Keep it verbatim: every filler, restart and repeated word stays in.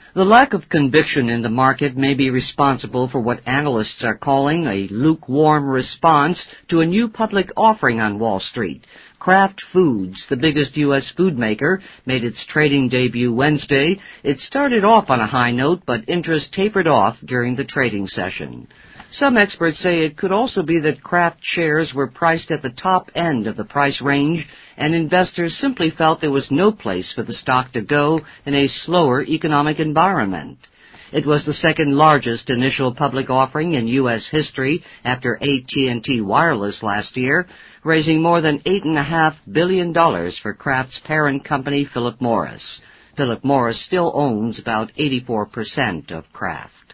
The lack of conviction in the market may be responsible for what analysts are calling a lukewarm response to a new public offering on Wall Street. Kraft Foods, the biggest U S food maker, made its trading debut Wednesday. It started off on a high note, but interest tapered off during the trading session. Some experts say it could also be that Kraft shares were priced at the top end of the price range, and investors simply felt there was no place for the stock to go in a slower economic environment. It was the second largest initial public offering in U S history after A T and T Wireless last year, raising more than eight point five billion dollars for Kraft's parent company, Philip Morris. Philip Morris still owns about eighty-four percent of Kraft.